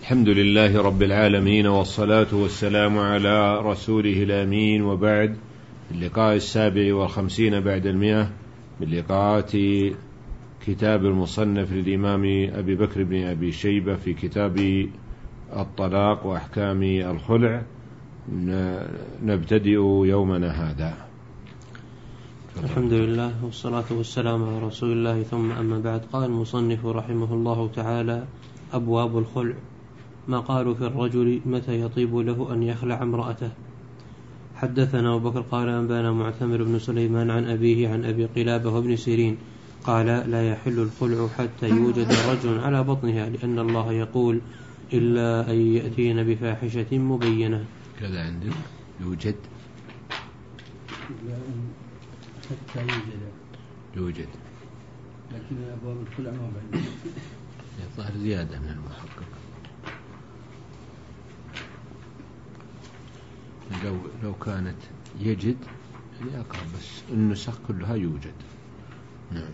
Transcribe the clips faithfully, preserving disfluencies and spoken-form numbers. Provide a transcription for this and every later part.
الحمد لله رب العالمين، والصلاة والسلام على رسوله الأمين، وبعد. اللقاء السابع والخمسين بعد المئة من لقاءات كتاب المصنف للإمام أبي بكر بن أبي شيبة في كتاب الطلاق وأحكام الخلع. نبتدئ يومنا هذا. الحمد لله والصلاة والسلام على رسول الله، ثم أما بعد. قال المصنف رحمه الله تعالى: أبواب الخلع. ما قالوا في الرجل متى يطيب له أن يخلع امرأته. حدثنا أبو بكر قال أنبانا معتمر بن سليمان عن أبيه عن أبي قلابة وابن سيرين قال: لا يحل الخلع حتى يوجد رجل على بطنها، لأن الله يقول: إلا أن يأتين بفاحشة مبينة. كذا عندك يوجد حتى يوجد يوجد لكن أبواب الخلع ما بعد يظهر زيادة من المحقق. لو لو كانت يجد يعني أقرب، بس النسخ كلها يوجد. نعم.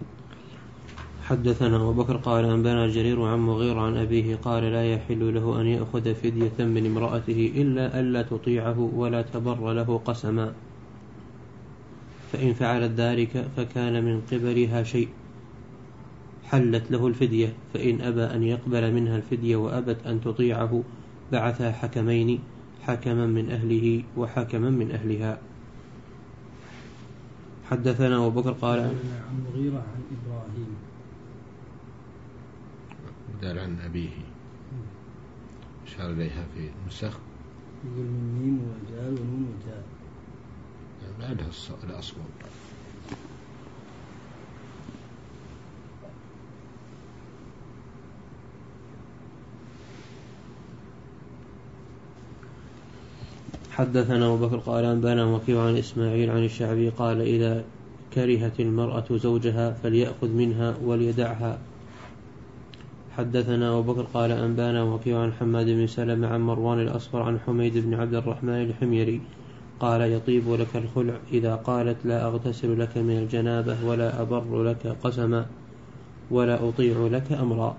حدثنا أبو بكر قال أنبانا جرير عن مغير عن أبيه قال: لا يحل له أن يأخذ فدية من امرأته إلا ألا تطيعه ولا تبر له قسما، فإن فعلت ذلك فكان من قبلها شيء حلت له الفدية، فإن أبى أن يقبل منها الفدية وأبت أن تطيعه بعثا حكمين، حكما من أهله وحكما من أهلها. حدثنا أبو بكر قال عن مغيرة عن إبراهيم بدل عن أبيه، أشار إليها في النسخ يقول من ميم وجال ونون وجال بعدها الأصوات. حدثنا أبو بكر قال أنبانا وكيع عن إسماعيل عن الشعبي قال: إذا كرهت المرأة زوجها فليأخذ منها وليدعها. حدثنا أبو بكر قال أنبانا وكيع عن حماد بن سلمة عن مروان الأصفر عن حميد بن عبد الرحمن الحميري قال: يطيب لك الخلع إذا قالت: لا أغتسل لك من الجنابة ولا أبر لك قسما ولا أطيع لك أمرا.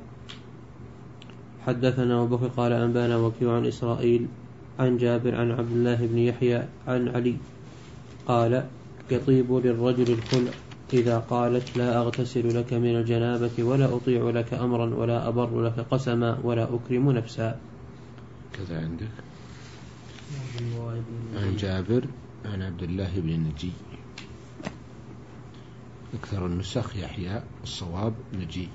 حدثنا أبو بكر قال أنبانا وكيع عن إسرائيل عن جابر عن عبد الله بن يحيى عن علي قال: يطيب للرجل الخلع إذا قالت: لا أغتسل لك من الجنابة ولا أطيع لك أمرا ولا أبر لك قسما ولا أكرم نفسا. كذا عندك عن جابر عن عبد الله بن نجي. أكثر النسخ يحيى، الصواب نجي.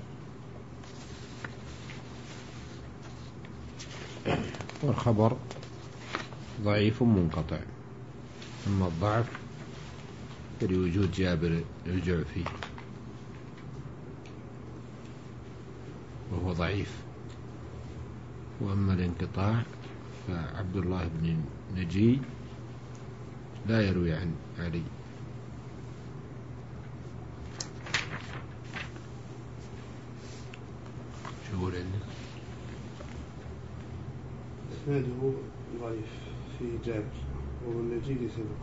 والخبر ضعيف منقطع، أما الضعف فلوجود جابر يرجع فيه وهو ضعيف، وأما الانقطاع فعبد الله بن نجي لا يروي عن علي. شو يقول عندك؟ إسناده ضعيف في جابر والنجي سبق.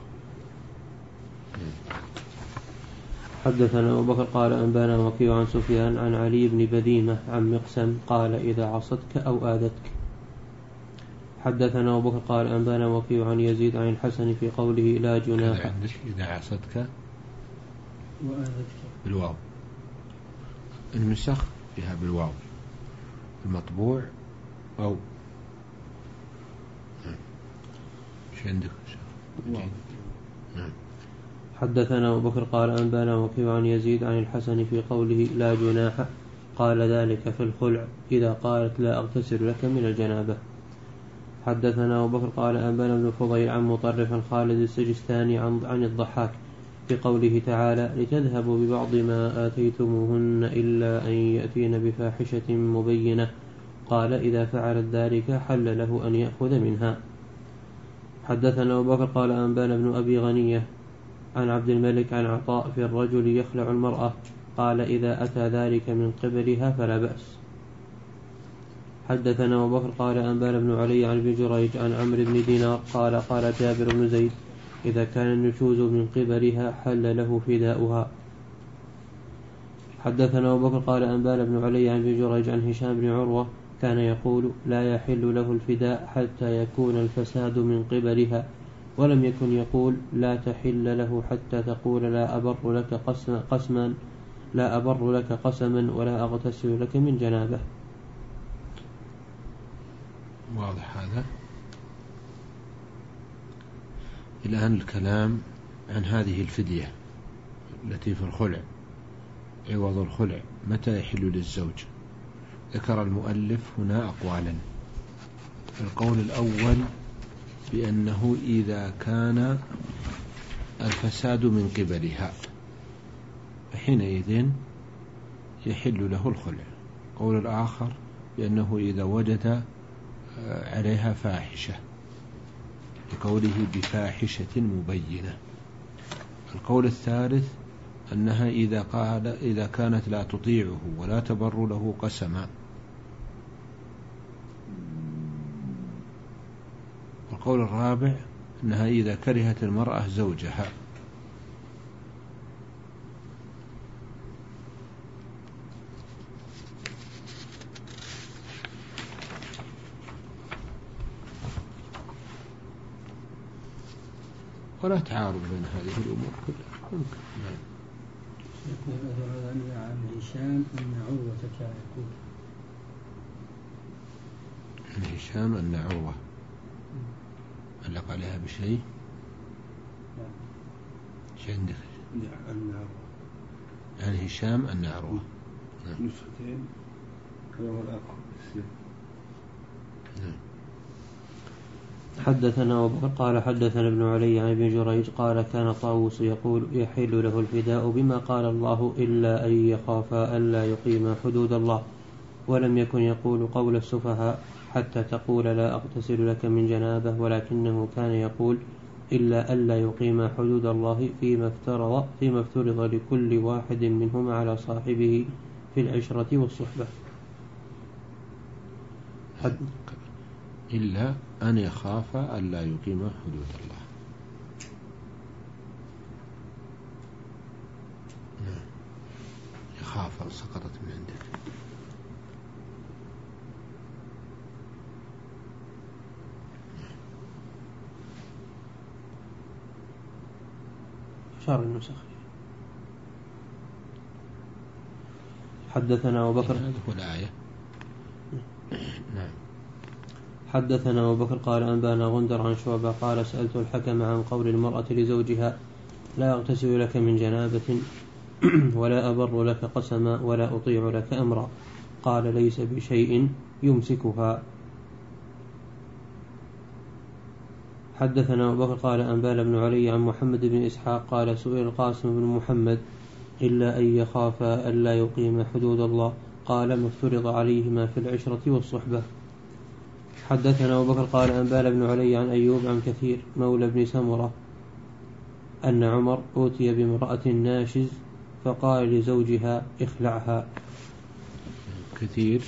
حدثنا أبو بكر قال أنبانا وكيع عن سفيان عن علي بن بذيمة عن مقسم قال: إذا عصتك أو آذتك. حدثنا أبو بكر قال أنبانا وكيع عن يزيد عن الحسن في قوله: لا جناح. إذا عصتك وآذتك بالواو، النسخ فيها بالواو، المطبوع أو ايش عندك؟ نعم. حدثنا أبو بكر قال أنبانا وكيع عن يزيد عن الحسن في قوله: لا جناح، قال ذلك في الخلع إذا قالت: لا أغتسل لك من الجنابة. حدثنا أبو بكر قال أنبانا بن فضيل عن مطرف خالد السجستاني عن, عن الضحاك في قوله تعالى: لتذهبوا ببعض ما آتيتموهن إلا أن يأتين بفاحشة مبينة، قال: إذا فعلت ذلك حل له أن يأخذ منها. حدثنا أبو بكر قال أنبانا بن أبي غنية عن عبد الملك عن عطاء في الرجل يخلع المرأة قال: إذا أتى ذلك من قبلها فلا بأس. حدثنا أبو بكر قال أنبانا بن علي عن ابن جريج عن عمرو بن دينار قال: قال جابر بن زيد: إذا كان النشوز من قبلها حل له فداؤها. حدثنا أبو بكر قال أنبانا بن علي عن ابن جريج عن هشام بن عروة كان يقول لا يحل له الفداء حتى يكون الفساد من قبلها، ولم يكن يقول لا تحل له حتى تقول لا أبر لك قسما لا أبر لك قسما ولا أغتسل لك من جنابه. واضح هذا؟ الآن الكلام عن هذه الفدية التي في الخلع، عوض الخلع، متى يحل للزوج؟ ذكر المؤلف هنا أقوالا. القول الأول بأنه إذا كان الفساد من قبلها فحينئذ يحل له الخلع. القول الآخر بأنه إذا وجد عليها فاحشة، لقوله بفاحشة مبينة. القول الثالث أنها إذا قال إذا كانت لا تطيعه ولا تبر له قسما. القول الرابع أنها إذا كرهت المرأة زوجها. ولا تعارض بين هذه الأمور كلها ممكن. نعم. يقول أثر عن هشام أن عروة كان يقول عن هشام أن عروة علق عليها بشيء. شيء عندك أن عروة عن هشام أن عروة نسختين كلام الآخر. نعم. حدثنا أبو بكر قال حدثنا ابن علي عن ابن جريج قال كان طاووس يقول يحل له الفداء بما قال الله إلا أن يخافا ألا يقيما حدود الله، ولم يكن يقول قول السفهاء حتى تقول لا أغتسل لك من جنابه، ولكنه كان يقول إلا ألا يقيما حدود الله فيما افترض فيما افترض لكل واحد منهما على صاحبه في العشرة والصحبة. حد إلا أن يخاف ألا يقيم حدود الله. يخاف سقطت من عندك. شر النسخ. حدثنا أبو بكر هذا هو الآية. نعم. حدثنا أبو بكر قال أنبانا غندر عن شعبة قال سألت الحكم عن قول المرأة لزوجها لا أغتسل لك من جنابة ولا أبر لك قسما ولا أطيع لك أمرا، قال ليس بشيء يمسكها. حدثنا أبو بكر قال أنبانا بن علي عن محمد بن إسحاق قال سئل القاسم بن محمد إلا أن يخافا ألا يقيم حدود الله، قال ما افترض عليهما في العشرة والصحبة. حدثنا أبو بكر قال أنبانا بن علي عن أيوب عن كثير مولى بن سمرة أن عمر أوتي بامرأة ناشز فقال لزوجها اخلعها. كثير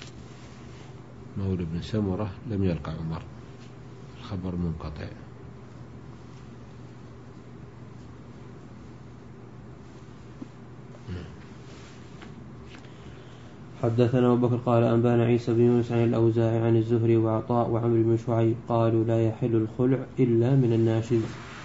مولى بن سمرة لم يلقى عمر، الخبر منقطع. حدثنا أبو بكر قال أنبانا عيسى بن يونس عن الأوزاعي عن الزهري وعطاء وعمرو بن شعيب قالوا لا يحل الخلع إلا من الناشز.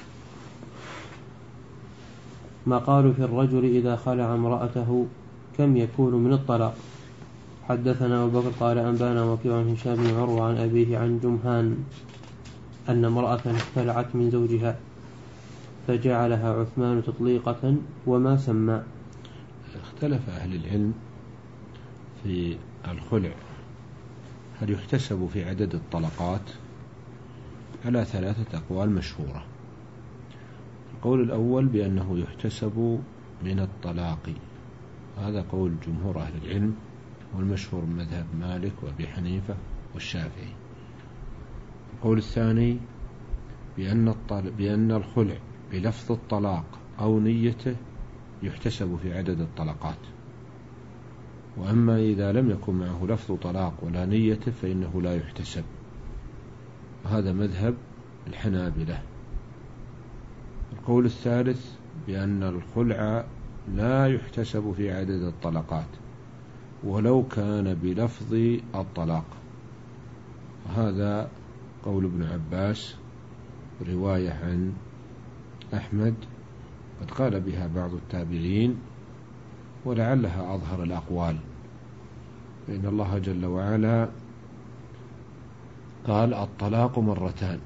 ما قالوا في الرجل إذا خلع امرأته كم يكون من الطلاق. حدثنا أبو بكر قال أنبانا وكيع عن هشام بن عروة عن أبيه عن جمهان أن امرأة اختلعت من زوجها فجعلها عثمان تطليقة وما سمى. اختلف أهل العلم في الخلع هل يحتسب في عدد الطلقات على ثلاثة أقوال مشهورة. القول الأول بأنه يحتسب من الطلاق، هذا قول جمهور أهل العلم والمشهور من مذهب مالك وأبي حنيفة والشافعي. القول الثاني بأن, بأن الخلع بلفظ الطلاق أو نيته يحتسب في عدد الطلقات، وأما إذا لم يكن معه لفظ طلاق ولا نيته فإنه لا يحتسب، وهذا مذهب الحنابلة. القول الثالث بأن الخلع لا يحتسب في عدد الطلقات، ولو كان بلفظ الطلاق. هذا قول ابن عباس، رواية عن أحمد، قد قال بها بعض التابعين، ولعلها أظهر الأقوال، فإن الله جل وعلا قال الطلاق مرتان،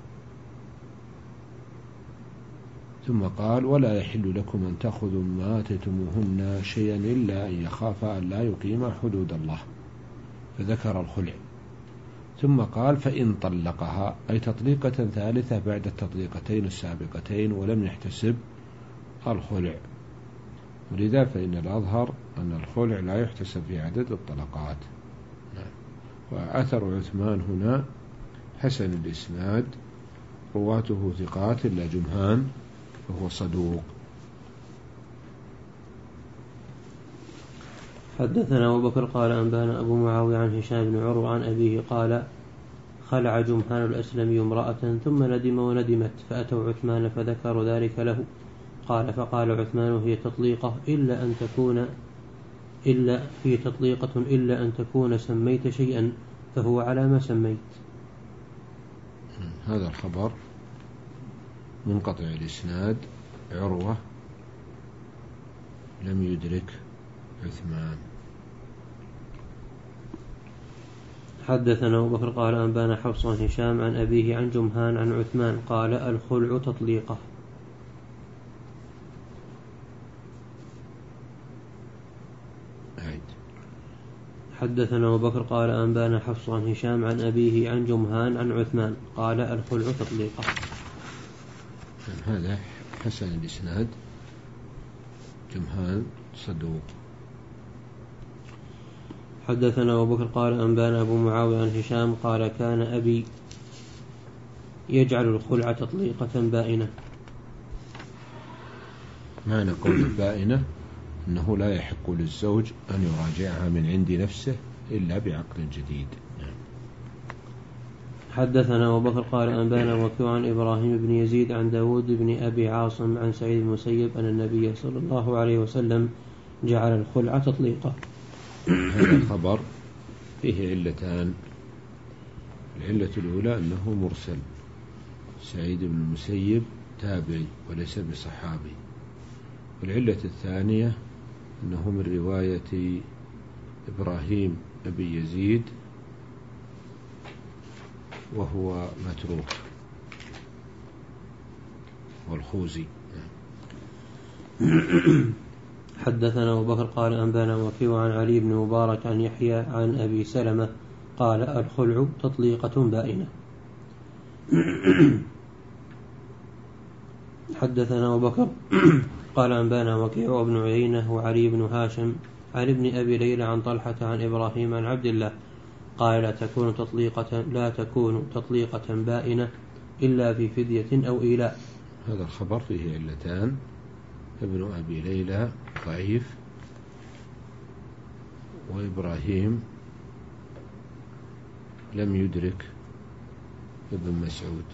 ثم قال ولا يحل لكم أن تأخذوا ما آتيتموهن شيئا إلا أن يخافا أن لا يقيما حدود الله، فذكر الخلع، ثم قال فإن طلقها، أي تطليقة ثالثة بعد التطليقتين السابقتين ولم يحتسب الخلع. ولذا فإن الأظهر أن الخلع لا يحتسب في عدد الطلقات. وأثر عثمان هنا حسن الإسناد، رواته ثقات إلا جمهان وهو صدوق. حدثنا أبو بكر قال أنبانا أبو معاوية عن هشام بن عروة عن أبيه قال خلع جمهان الأسلمي امرأة ثم ندم وندمت، فأتوا عثمان فذكروا ذلك له، قال فقال عثمان هي تطليقة إلا أن تكون إلا هي تطليقة إلا أن تكون سميت شيئا فهو على ما سميت. هذا الخبر منقطع الإسناد، عروة لم يدرك عثمان. حدثنا أبو بكر قال أنبانا حفص عن هشام عن أبيه عن جمهان عن عثمان قال الخلع تطليقة. حدثنا أبو بكر قال أنبانا حفص عن هشام عن أبيه عن جمهان عن عثمان قال الخلع تطليقة. هذا حسن الإسناد، جمهان صدوق. حدثنا أبو بكر قال أنبانا أبو معاوية عن هشام قال كان أبي يجعل الخلع تطليقة بائنة. معنى قول البائنة أنه لا يحق للزوج أن يراجعها من عند نفسه إلا بعقد جديد. حدثنا أبو بكر قال أنبانا وكيع عن إبراهيم بن يزيد عن داود بن أبي عاصم عن سعيد المسيب أن النبي صلى الله عليه وسلم جعل الخلع تطليقة. هذا الخبر فيه علتان. العلة الأولى أنه مرسل، سعيد بن المسيب تابعي وليس بصحابي. والعلة الثانية أنه من رواية إبراهيم أبي يزيد وهو متروك والخوزي. حدثنا أبو بكر قال أنبانا وكيع عن علي بن مبارك عن يحيى عن أبي سلمة قال الخلع تطليقة بائنة. حدثنا أبو بكر قال أنبانا وكيع وابن عيينة وعلي بن هاشم عن ابن أبي ليلى عن طلحة عن إبراهيم عن عبد الله قال لا تكون تطليقة لا تكون تطليقة بائنة إلا في فدية أو إيلاء. هذا الخبر فيه علتان، ابن أبي ليلى ضعيف، وإبراهيم لم يدرك ابن مسعود.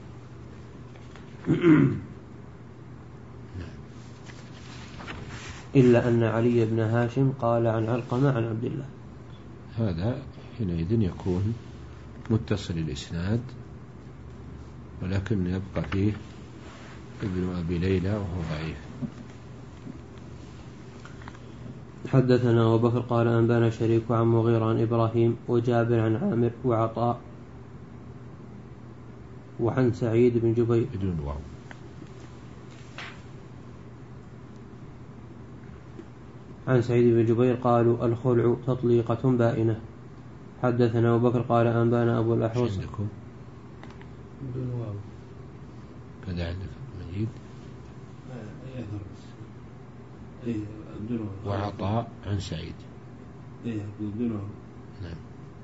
إلا أن علي بن هاشم قال عن علقمة عن عبد الله. هذا حينئذ يكون متصل الإسناد، ولكن يبقى فيه ابن أبي ليلى وهو ضعيف. حدثنا أبو بكر قال أنبانا شريك عن مغيرة عن إبراهيم وجابر عن عامر وعطاء وعن سعيد بن جبير بدون واو. عن سعيد بن جبير قالوا الخلع تطليقة بائنة. حدثنا أبو بكر قال أنبانا أبو الأحوص بدون واو كذا عندك مجيد وعطاء عن سعيد. نعم.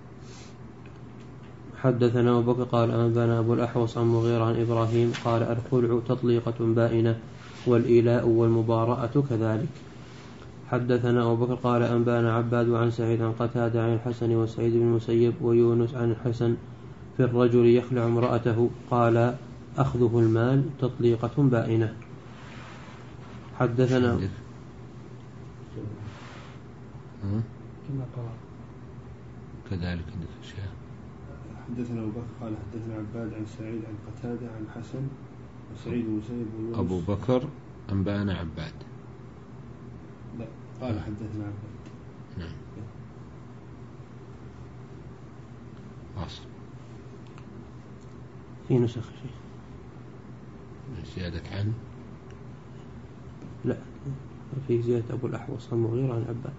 حدثنا أبو بكر قال أنبانا أبو الأحوص عن مغيرة عن إبراهيم قال الخلع تطليقة بائنة والإيلاء والمباراءة كذلك. حدثنا أبو بكر قال أنبانا عباد عن سعيد عن قتادة عن الحسن وسعيد بن المسيب ويونس عن الحسن في الرجل يخلع امرأته قال أخذه المال تطليقة بائنة. حدثنا كما قرأ. كذلك عندك أشياء. حدثنا أبو بكر قال حدثنا عباد عن سعيد عن قتادة عن حسن وسعيد ومسيب ويونس. أبو بكر أنبأنا عباد. لا قال حدثنا عباد. نعم. واصل. في نسخ شيء. زيادة عن. لا في زيادة أبو الأحوص عن مغير عن عباد.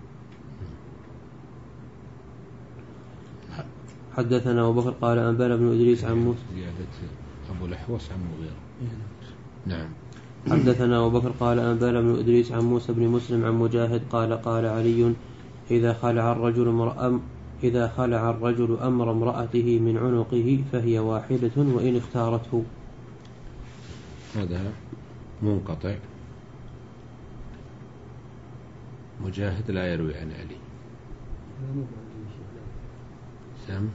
حدثنا أبو بكر قال أنبأنا بن إدريس عن موسى. زيادة أبو الأحوص عن مغير. نعم. حدثنا أبو بكر قال أنبأنا بن إدريس عن موسى بن مسلم عن مجاهد قال قال علي إذا خلع الرجل امرأ إذا خلع الرجل أمر امرأته من عنقه فهي واحدة وإن اختارته. هذا منقطع. مجاهد لا يروي عن علي. سم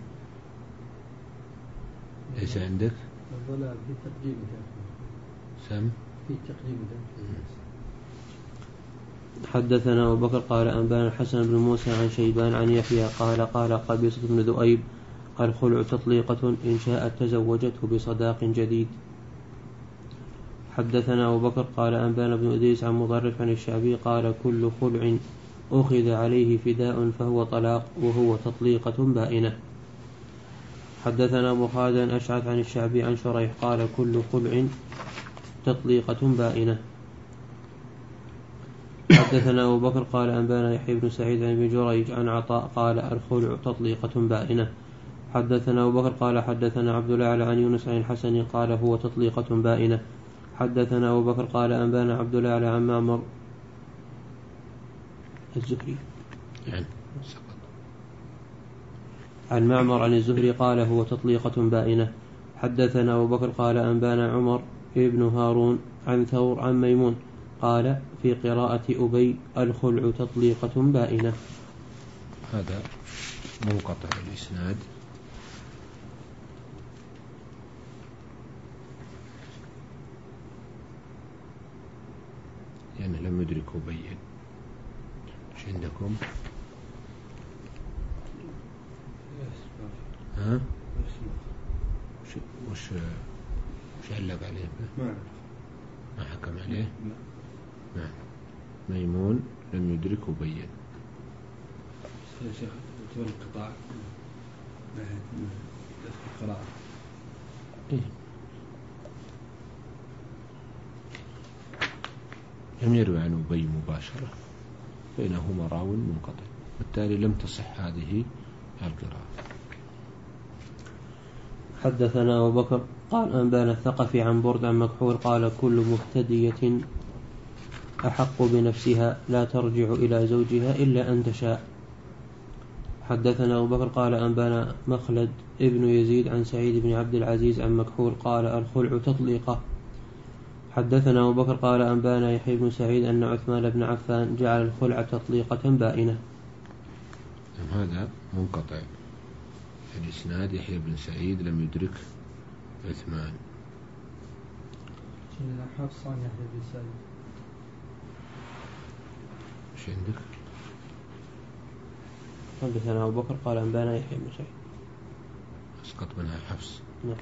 ايش عندك؟ الضلال في التقديم سم في التقديم. حدثنا أبو بكر قال أنبانا الحسن بن موسى عن شيبان عن يحيى قال قال قبيصة بن ذؤيب الخلع تطليقة إن شاءت تزوجته بصداق جديد. حدثنا أبو بكر قال أنبانا بن إدريس عن مضرف عن الشعبي قال كل خلع أخذ عليه فداء فهو طلاق وهو تطليقة بائنة. حدثنا أبو خالد عن أشعث عن الشعبي عن شريح قال كل خلع تطليقة بائنة. حدثنا أبو بكر قال أنبانا يحيى بن سعيد عن ابن جريج عن عطاء قال الخلع تطليقة بائنة. حدثنا أبو بكر قال حدثنا عبد الأعلى عن يونس عن الحسن قال هو تطليقة بائنة. حدثنا أبو بكر قال أنبانا عبد الأعلى عن معمر الزهري يعني عن معمر عن الزهري قال هو تطليقة بائنة. حدثنا أبو بكر قال أنبانا عمر ابن هارون عن ثور عن ميمون قال في قراءة أبي الخلع تطليقة بائنة. هذا منقطع الإسناد. يعني لم يدرك أبي. ايش عندكم؟ ها؟ وش وش وش علق عليه؟ ما ما حكم عليه؟ نعم. ميمون لم يدرك أبي. يا شيخ تقول القطاع القراءة. إيه؟ لم يروي عن أبي مباشرة بينهما راو منقطع بالتالي لم تصح هذه القراءة. حدثنا أبو بكر قال أنبانا الثقفي عن برد عن مكحول قال كل مبتدية أحق بنفسها لا ترجع إلى زوجها إلا أن تشاء. حدثنا أبو بكر قال أنبانا مخلد ابن يزيد عن سعيد بن عبد العزيز عن مكحول قال الخلع تطليقة. حدثنا أبو بكر قال أنبانا يحيى بن سعيد أن عثمان بن عفان جعل الخلع تطليقة بائنة. هذا منقطع الإسناد. يحيى بن سعيد لم يدرك عثمان. حفص عن يحيى بن سعيد. ايش عندك؟ حدثنا أبو بكر قال أنبانا يحيى بن سعيد. اسقط منها حفص. نعم.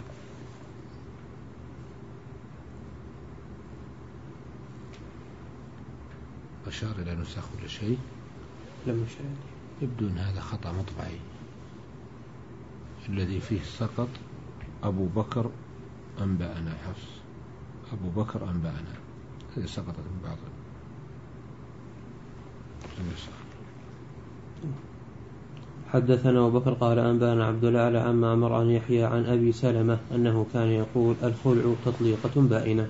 أشار إلى نسخ ولا شيء؟ لم يشاء. يبدو أن هذا خطأ مطبعي. الذي فيه سقط أبو بكر أنبأنا حفص. أبو بكر أنبأنا هذه سقطت من بعض النسخ. حدثنا أبو بكر قال أنبأنا عبد الأعلى عن معمر عن يحيى عن أبي سلمة أنه كان يقول الخلع تطليقة بائنة.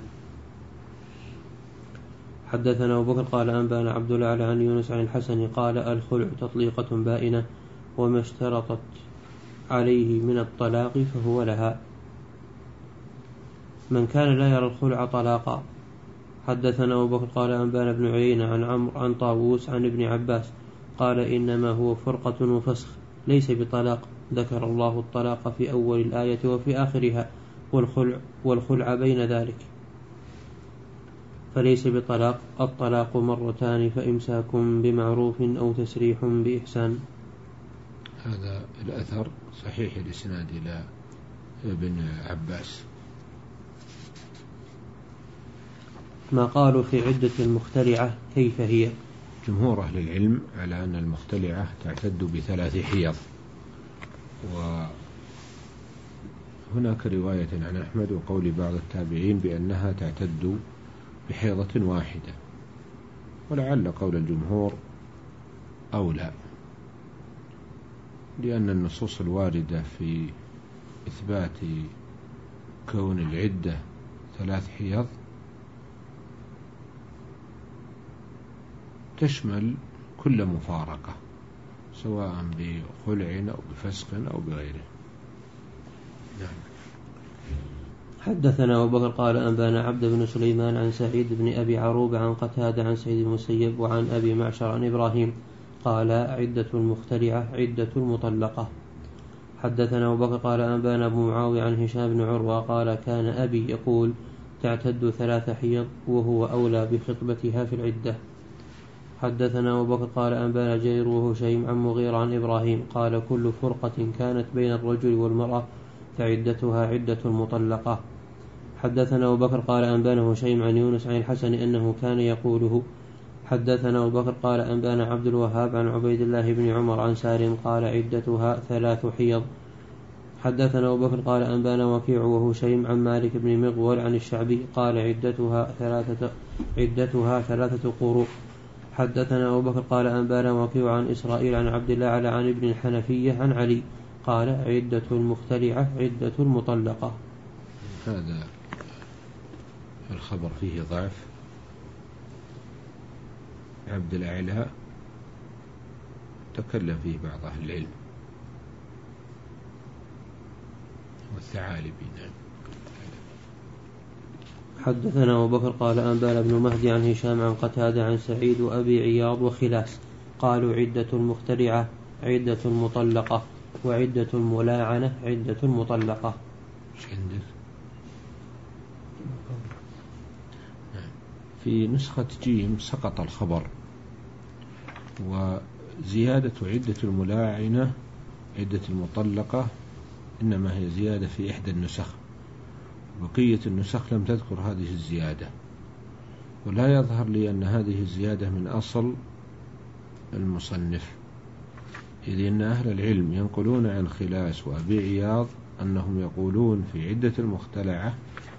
حدثنا أبو بكر قال أنبأنا عبد الأعلى عن يونس عن الحسن قال الخلع تطليقة بائنة وما اشترطت عليه من الطلاق فهو لها من كان لا يرى الخلع طلاقا. حدثنا أبو بكر قال أنبأنا ابن عيينة عن عمرو عن طاووس عن ابن عباس قال إنما هو فرقة وفسخ ليس بطلاق. ذكر الله الطلاق في أول الآية وفي آخرها والخلع, والخلع بين ذلك. فليس بطلاق. الطلاق مرتان فإمساك بمعروف أو تسريح بإحسان. هذا الأثر صحيح الإسناد إلى ابن عباس. ما قالوا في عدة المختلعة كيف هي؟ جمهور أهل العلم على أن المختلعة تعتد بثلاث حيض، وهناك رواية عن أحمد وقول بعض التابعين بأنها تعتد بحيضة واحدة، ولعل قول الجمهور أولى، لأن النصوص الواردة في إثبات كون العدة ثلاث حيض تشمل كل مفارقة سواء بخلع أو بفسق أو بغيره. نعم. حدثنا أبو بكر قال أنبانا عبد بن سليمان عن سعيد بن أبي عروبة عن قتادة عن سعيد بن المسيب وعن أبي معشر عن إبراهيم قال عدة المختلعة عدة المطلقة. حدثنا أبو بكر قال أنبانا أبو معاوية عن هشام بن عروة قال كان أبي يقول تعتد ثلاث حيض وهو أولى بخطبتها في العدة. حدثنا أبو بكر قال أنبانا جرير وهشيم عن مغيرة عن إبراهيم قال كل فرقة كانت بين الرجل والمرأة فعدتها عدة المطلقة. حدثنا أبو بكر قال أنبانا هشيم عن يونس عن الحسن أنه كان يقوله. حدثنا أبو بكر قال أنبانا عبد الوهاب عن عبيد الله بن عمر عن سالم قال عدتها ثلاث حيض. حدثنا أبو بكر قال أنبانا وكيع وهشيم عن مالك بن مغول عن الشعبي قال عدتها ثلاثة عدتها ثلاثة قروء. حدثنا أبو بكر قال أنبانا وكيع عن إسرائيل عن عبد الله عن ابن الحنفية عن علي قال عدة المختلعة عدة المطلقة. هذا الخبر فيه ضعف. عبد الأعلى تكلم فيه بعض أهل العلم والثعالبي. نعم. حدثنا أبو بكر قال أنبانا بن مهدي عن هشام عن قتادة عن سعيد وأبي عياض وخلاس قالوا عدة المختلعة عدة المطلقة وعدة الملاعنة عدة المطلقة. في نسخة جيم سقط الخبر، وزيادة عدة الملاعنة عدة المطلقة إنما هي زيادة في إحدى النسخ، بقية النسخ لم تذكر هذه الزيادة، ولا يظهر لي أن هذه الزيادة من أصل المصنف، إذ أن أهل العلم ينقلون عن خلاس وأبي عياض أنهم يقولون في عدة المختلعة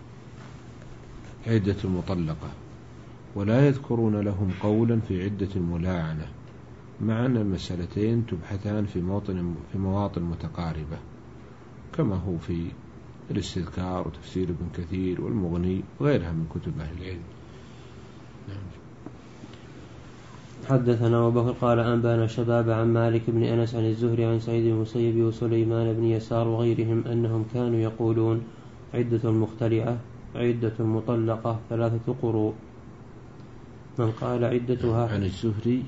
عدة المطلقة، ولا يذكرون لهم قولا في عدة الملاعنة، مع أن المسألتين تبحثان في مواطن في مواطن متقاربة، كما هو في الاستذكار وتفسير ابن كثير والمغني وغيرها من كتب أهل العلم. حدثنا أبو بكر قال أنبانا شباب عن مالك بن أنس عن الزهري عن سعيد بن المسيب وسليمان بن يسار وغيرهم أنهم كانوا يقولون عدة المختلعة عدة المطلقة ثلاثة قروء. من قال عدتها عن الزهري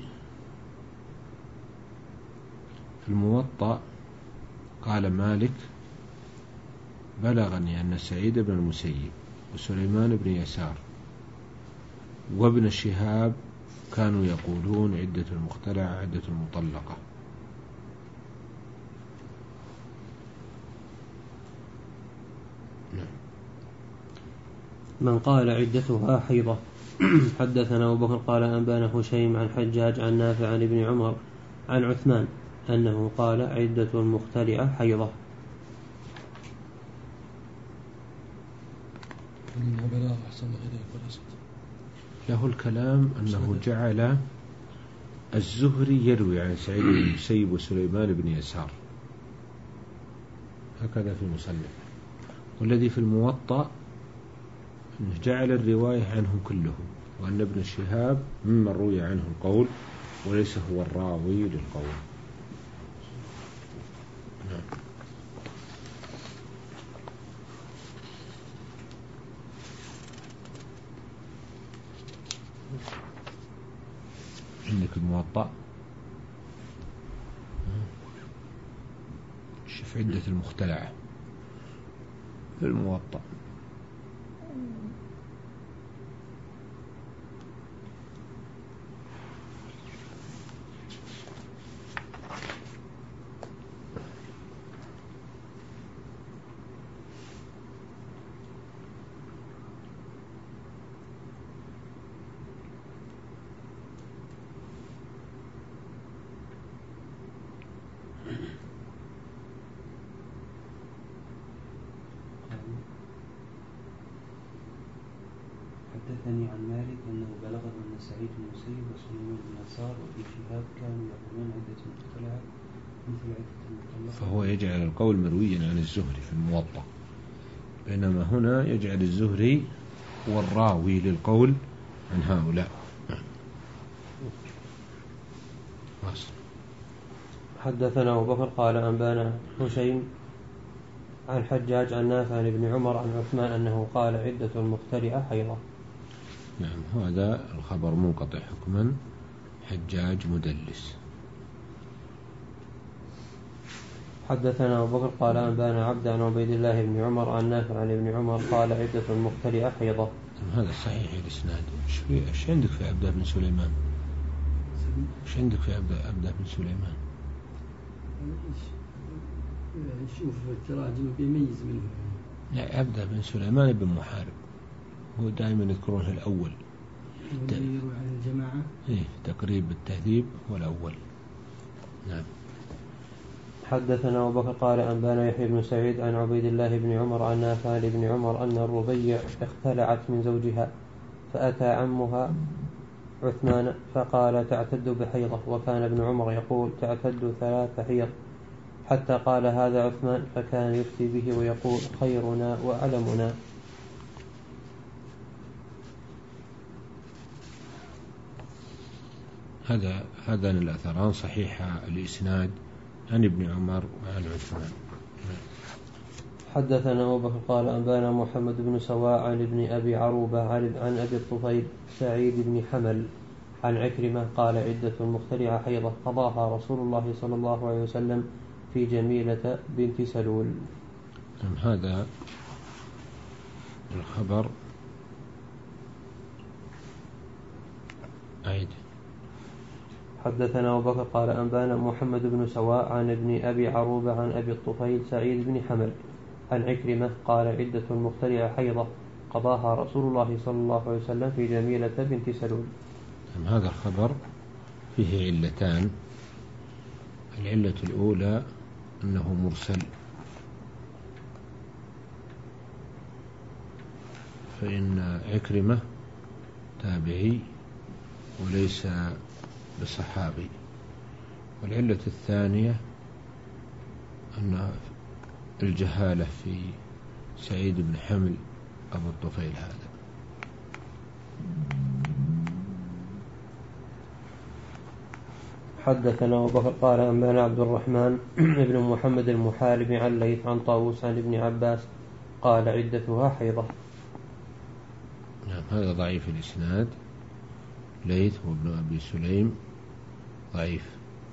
في الموطأ قال مالك بلغني أن سعيد بن المسيب وسليمان بن يسار وابن شهاب كانوا يقولون عدة المختلعة عدة المطلقة. من قال عدتها حيضة. حدثنا أبو بكر قال أنبانا هشيم عن حجاج عن نافع عن ابن عمر عن عثمان أنه قال عدة المختلعة حيضة. له الكلام أنه جعل الزهري يروي عن سعيد بن المسيب وسليمان بن يسار، هكذا في المصنف، والذي في الموطأ أنه جعل الرواية عنهم كلهم، وأن ابن شهاب ممن روي عنه القول وليس هو الراوي للقول. نعم. عندك الموطأ شوف عدة المختلعة في الموطأ الزهري عن مالك أنه بلغه أن سعيد بن المسيب وسليمان بن يسار وابن شهاب كانوا يقولون عدة مختلعة مثل عدة المطلقة. فهو يجعل القول مرويا عن الزهري في الموطأ، بينما هنا يجعل الزهري والراوي للقول عن هؤلاء. حدثنا أبو بكر قال أنبانا هشيم عن حجاج عن نافع عن ابن عمر عن عثمان أنه قال عدة المخترعة حيضة. نعم، هذا الخبر منقطع حكما، حجاج مدلس. حدثنا أبو بكر قال أنبانا عبد عن عبيد الله بن عمر عن نافع عن ابن عمر قال عدة المخترعة حيضة. هذا صحيح الإسناد. ايش عندك في عبد بن سليمان؟ ايش عندك في عبد بن سليمان؟ شوف التراجم بيميز منه. لا، عبد بن سليمان بن محارب هو دائما يذكرونه الأول. والذي يروي عن الجماعة إيه تقريب التهذيب والأول. نعم. حدثنا أبو بكر قال أنبانا يحيى بن سعيد عن عبيد الله بن عمر عن نافع بن عمر أن الربيع اختلعت من زوجها فأتى عمها عثمان فقال تعتد بحيضة، وكان ابن عمر يقول تعتد ثلاث حيض، حتى قال هذا عثمان فكان يفتي به ويقول خيرنا وأعلمنا. هذا هذان الأثران صحيح الإسناد عن ابن عمر وعن عثمان. حدثنا أبو بكر قال أنبانا محمد بن سواء عن ابن أبي عروبة عن أبي الطفيل سعيد بن حمل عن عكرمة قال عدة مخترعة حيضة قضاها رسول الله صلى الله عليه وسلم في جميلة بنت سلول. هذا الخبر عيد. حدثنا أبو بكر قال أنبانا محمد بن سواء عن ابن أبي عروبة عن أبي الطفيل سعيد بن حمل عن عكرمة قال عدة مخترعة حيضة قضاها رسول الله صلى الله عليه وسلم في جميلة بنت سلول. هذا الخبر فيه علتان. العلة الأولى أنه مرسل، فإن عكرمة تابعي وليس بصحابي. والعلة الثانية أن الجهالة في سعيد بن حمل أبو الطفيل هذا. حدثنا أبو بكر قال أنبانا عبد الرحمن بن محمد المحاربي عن ليث عن طاووس عن ابن عباس قال عدتها حيضة. نعم، هذا ضعيف الإسناد. ليث وابن أبي سليم ضعيف.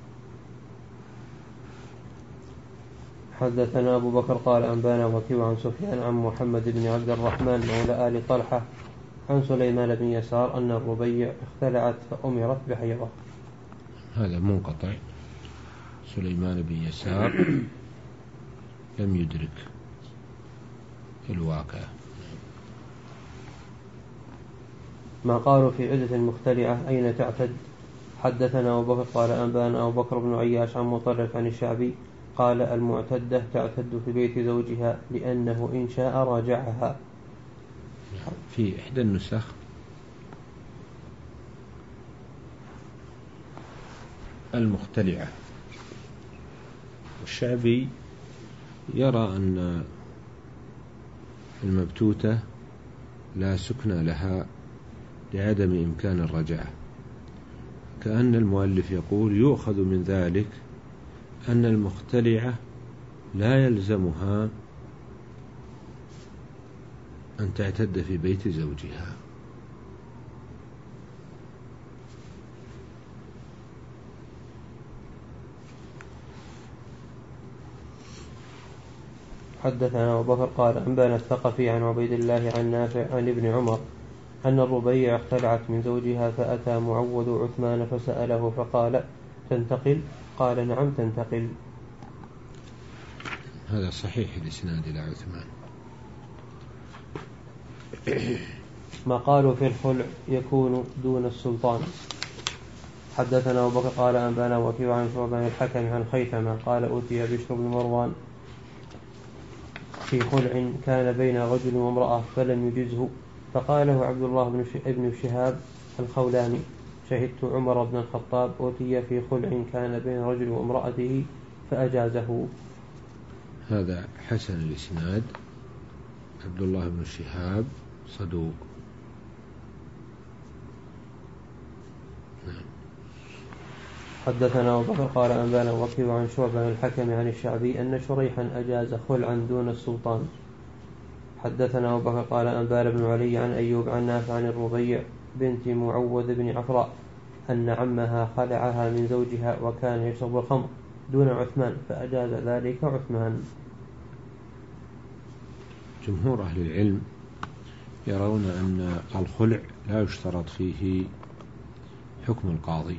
حدثنا أبو بكر قال أنبانا وكيع عن سفيان عن محمد بن عبد الرحمن مولى آل طلحة عن سليمان بن يسار أن الربيع اختلعت فأمرت بحيضة. هذا منقطع. سليمان بن يسار لم يدرك الواقع. ما قالوا في عدة المختلعة أين تعتد. حدثنا أبو بكر قال أنبانا أبو بكر بن عياش عن مطرف عن الشعبي قال المعتدة تعتد في بيت زوجها لأنه إن شاء راجعها. في إحدى النسخ المختلعة، والشعبي يرى أن المبتوتة لا سكن لها لعدم إمكان الرجعة، كأن المؤلف يقول يؤخذ من ذلك أن المختلعة لا يلزمها أن تعتد في بيت زوجها. حدثنا أبو بكر قال أنبانا الثقفي عن عبيد الله عن نافع عن ابن عمر أن الربيع اختلعت من زوجها فأتى معوذ عثمان فسأله فقال تنتقل؟ قال نعم تنتقل. هذا صحيح الإسناد إلى عثمان. ما قالوا في الخلع يكون دون السلطان. حدثنا أبو بكر قال أنبانا وكيع عن شعبان الحكم عن خيثمة قال أوتي بشر بن مروان في خلع كان بين رجل وامرأة فلم يجزه فقال له عبد الله بن شهاب الخولاني: شهدت عمر بن الخطاب أوتي في خلع كان بين رجل وامرأته فأجازه. هذا حسن الإسناد، عبد الله بن شهاب صدوق. حدثنا أبو بكر قال أنبانا وكيع عن شعبة عن الحكم عن الشعبي أن شريحا أجاز خلعا دون السلطان. حدثنا أبو بكر قال أنبانا بن علي عن أيوب عن نافع عن الربيع بنت معوذ بن عفراء أن عمها خلعها من زوجها وكان يشرب الخمر دون عثمان فأجاز ذلك عثمان. جمهور أهل العلم يرون أن الخلع لا يشترط فيه حكم القاضي،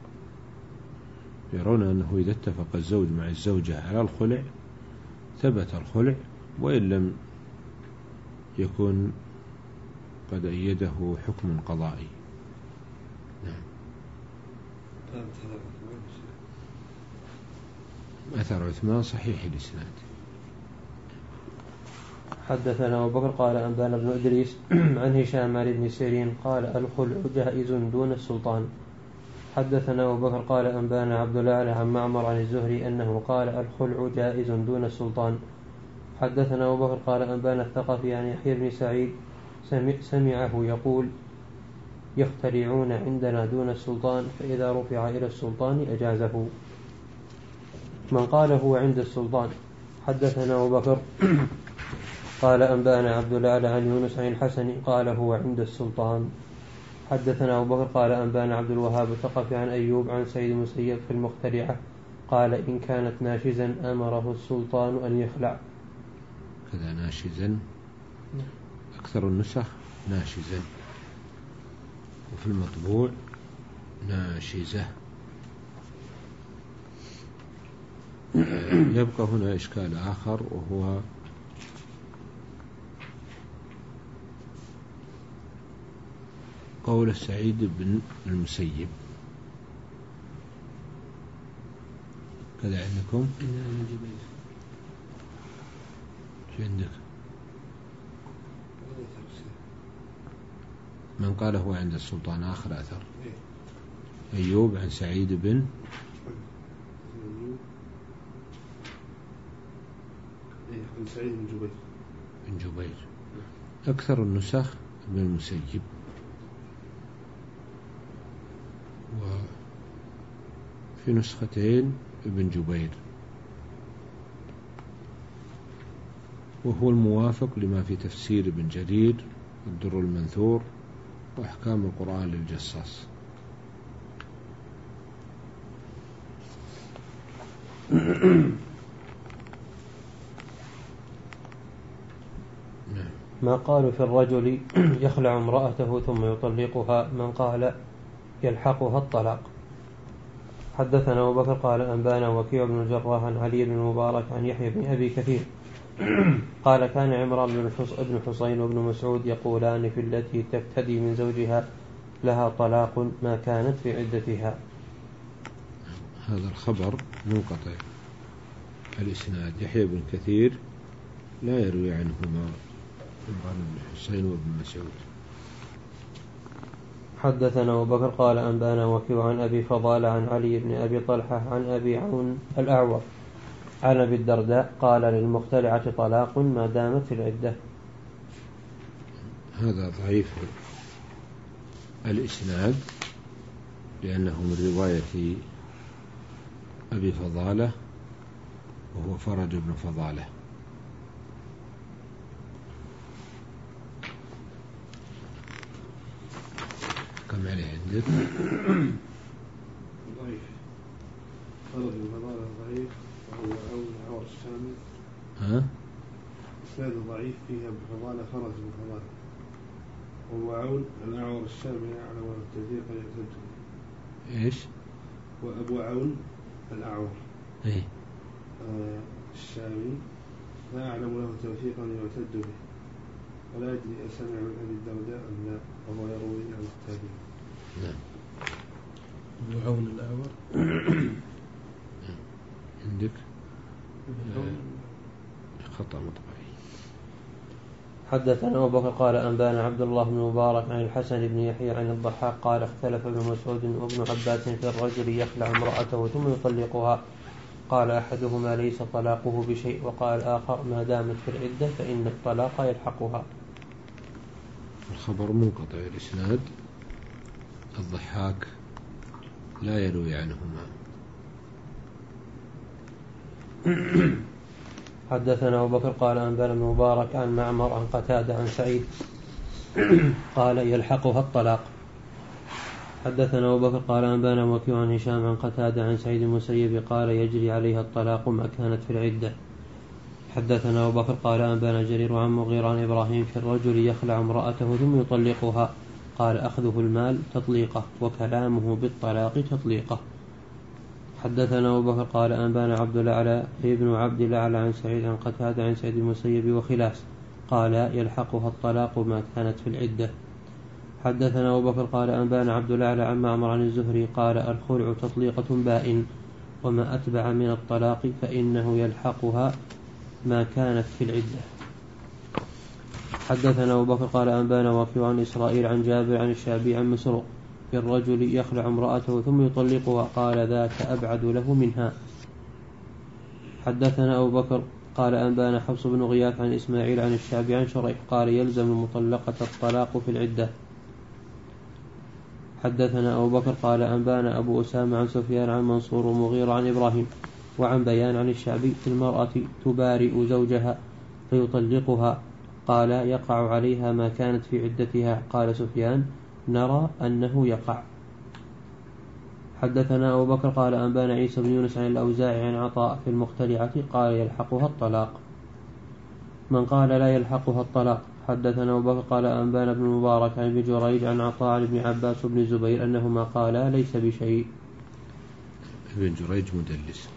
يرون أنه إذا اتفق الزوج مع الزوجة على الخلع ثبت الخلع وإن لم يكن قد أيده حكم قضائي. نعم. أثر عثمان صحيح الإسناد. حدثنا أبو بكر قال أنبانا بن إدريس عن هشام عن ابن سيرين قال الخلع جائز دون السلطان. حدثنا أبو بكر قال أنبانا عبد الأعلى عن معمر عن الزهري أنه قال الخلع جائز دون السلطان. حدثنا أبو بكر قال أنبانا الثقفي عن يحيى بن سعيد سمعه يقول يخترعون عندنا دون السلطان فإذا رفع إلى السلطان أجازه. من قال هو عند السلطان. حدثنا أبو بكر قال أنبانا عبد الأعلى عن يونس عن الحسن قال هو عند السلطان. حدثنا أبو بكر قال أنبانا عبد الوهاب الثقفي عن أيوب عن سيد المسيب في المخترعة قال إن كانت ناشزا أمره السلطان أن يخلع. كذا ناشزا، أكثر النسخ ناشزا، وفي المطبوع ناشزة. يبقى هنا إشكال آخر وهو قول سعيد بن المسيب. كذا عندكم؟ شو عندك؟ من قال هو عند السلطان آخر أثر أيوب عن سعيد بن سعيد بن جبير بن جبير. أكثر النسخ ابن المسيب، وفي نسختين ابن جبير، وهو الموافق لما في تفسير ابن جرير الدر المنثور وأحكام القرآن للجصاص. ما قالوا في الرجل يخلع امرأته ثم يطلقها، من قال يلحقها الطلاق. حدثنا أبو بكر قال أنبانا وكيع بن الجراح عن علي بن المبارك عن يحيى بن أبي كثير قال كان عمران بن حصين وابن مسعود يقولان في التي تفتدي من زوجها لها طلاق ما كانت في عدتها. هذا الخبر منقطع الإسناد، يحيى بن كثير لا يروي عنهما عمران بن حصين وابن مسعود. حدثنا أبو بكر قال أنبانا وكيع عن أبي فضال عن علي بن أبي طلحة عن أبي عون الأعور عن أبي الدرداء قال للمختلعة طلاق ما دامت في العدة. هذا ضعيف الإسناد لأنه من رواية أبي فضالة وهو فرج بن فضالة. كم عليه عندك؟ ضعيف. فرج بن فضالة ضعيف، وهو عون الأعور الشامي. ها؟ إسناد ضعيف فيه أبو فضالة فرج بن فضالة، وهو عون الأعور الشامي أعلم التوثيق يعتد به. إيش؟ وأبو عون الأعور إيه؟ آه الشامي لا أعلم له توثيقا يعتد به، ولا أدري أسمع من أبي الدرداء أم لا، وهو يروي عن التابعين. نعم. أبو عون الأعور عندك خطأ مطبعي. حدثنا أبو بكر قال أنبانا عبد الله بن مبارك عن الحسن بن يحيى عن الضحاك قال اختلف ابن مسعود وابن عباس في الرجل يخلع امرأته ثم يطلقها، قال أحدهما ليس طلاقه بشيء، وقال الآخر ما دامت في العدة فإن الطلاق يلحقها. الخبر منقطع الإسناد، الضحاك لا يروي عنهما. حدثنا أبو بكر قال أنبانا بن مبارك عن معمر عن قتادة عن سعيد قال يلحقها الطلاق. حدثنا أبو بكر قال أنبانا وكيع عن هشام عن قتادة عن سعيد المسيب قال يجري عليها الطلاق ما كانت في العدة. حدثنا أبو بكر قال أنبانا جرير عن مغيرة عن إبراهيم في الرجل يخلع امرأته ثم يطلقها، قال أخذه المال تطليقه وكلامه بالطلاق تطليقه. حدثنا أبو بكر قال أنبانا عبد الأعلى ابن عبد الأعلى عن سعيد عن قتادة عن سعيد المسيب وخلاس قال يلحقها الطلاق ما كانت في العدة. حدثنا أبو بكر قال أنبانا عبد الأعلى عن معمر عن الزهري قال الخلع تطليقة بائن، وما أتبع من الطلاق فإنه يلحقها ما كانت في العدة. حدثنا أبو بكر قال أنبانا وكيع عن إسرائيل عن جابر عن الشعبي عن مسروق في الرجل يخلع امرأته ثم يطلقها قال ذاك أبعد له منها. حدثنا أبو بكر قال أنبانا حفص بن غياث عن إسماعيل عن الشعبي عن شريح قال يلزم المطلقة الطلاق في العدة. حدثنا أبو بكر قال أنبانا أبو أسامة عن سفيان عن منصور ومغيرة عن إبراهيم وعن بيان عن الشعبي في المرأة تبارئ زوجها فيطلقها قال يقع عليها ما كانت في عدتها. قال سفيان نرى أنه يقع. حدثنا أبو بكر قال أنبانا عيسى بن يونس عن الأوزاعي عن عطاء في المختلعة قال يلحقها الطلاق. من قال لا يلحقها الطلاق. حدثنا أبو بكر قال أنبانا بن المبارك عن ابن جريج عن عطاء عن ابن عباس وابن الزبير أنهما قالا ليس بشيء. ابن جريج مدلس.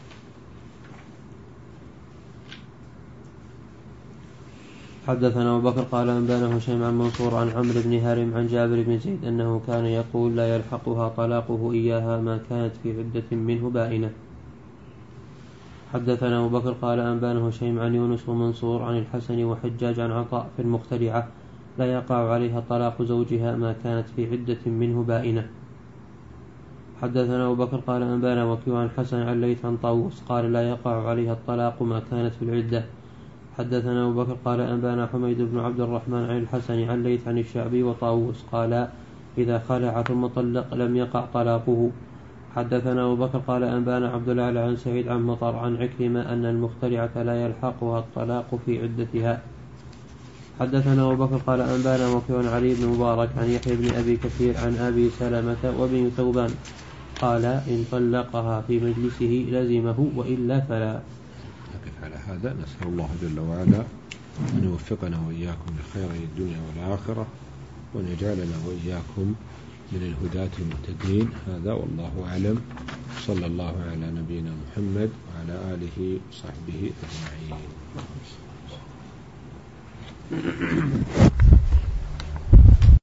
حدثنا أبو بكر قال أنبانا هشيم عن منصور عن عمرو بن هارم عن جابر بن زيد أنه كان يقول لا يلحقها طلاقه إياها ما كانت في عدة منه بائنة. حدثنا أبو بكر قال أنبانا هشيم عن يونس ومنصور عن الحسن وحجاج عن عطاء في المختلعة لا يقع عليها طلاق زوجها ما كانت في عدة منه بائنة. حدثنا أبو بكر قال أنبانا وكيع عن حسن عن ليث عن طاووس قال لا يقع عليها الطلاق ما كانت في العدة. حدثنا أبو بكر قال أنبانا حميد بن عبد الرحمن عن الحسن عن ليث عن الشعبي وطاووس قال إذا خلع ثم طلق لم يقع طلاقه. حدثنا أبو بكر قال أنبانا عبد الأعلى عن سعيد عن مطر عن عكرمة أن المخترعة لا يلحقها الطلاق في عدتها. حدثنا أبو بكر قال أنبانا وكيع عن علي بن مبارك عن يحيى بن أبي كثير عن أبي سلمة وابن ثوبان قال إن طلقها في مجلسه لزمه وإلا فلا. نقف على هذا. نسأل الله جل وعلا أن يوفقنا وإياكم لخير الدنيا والآخرة وأن يجعلنا وإياكم من الهداة المهتدين. هذا والله أعلم. صلى الله على نبينا محمد وعلى آله وصحبه أجمعين.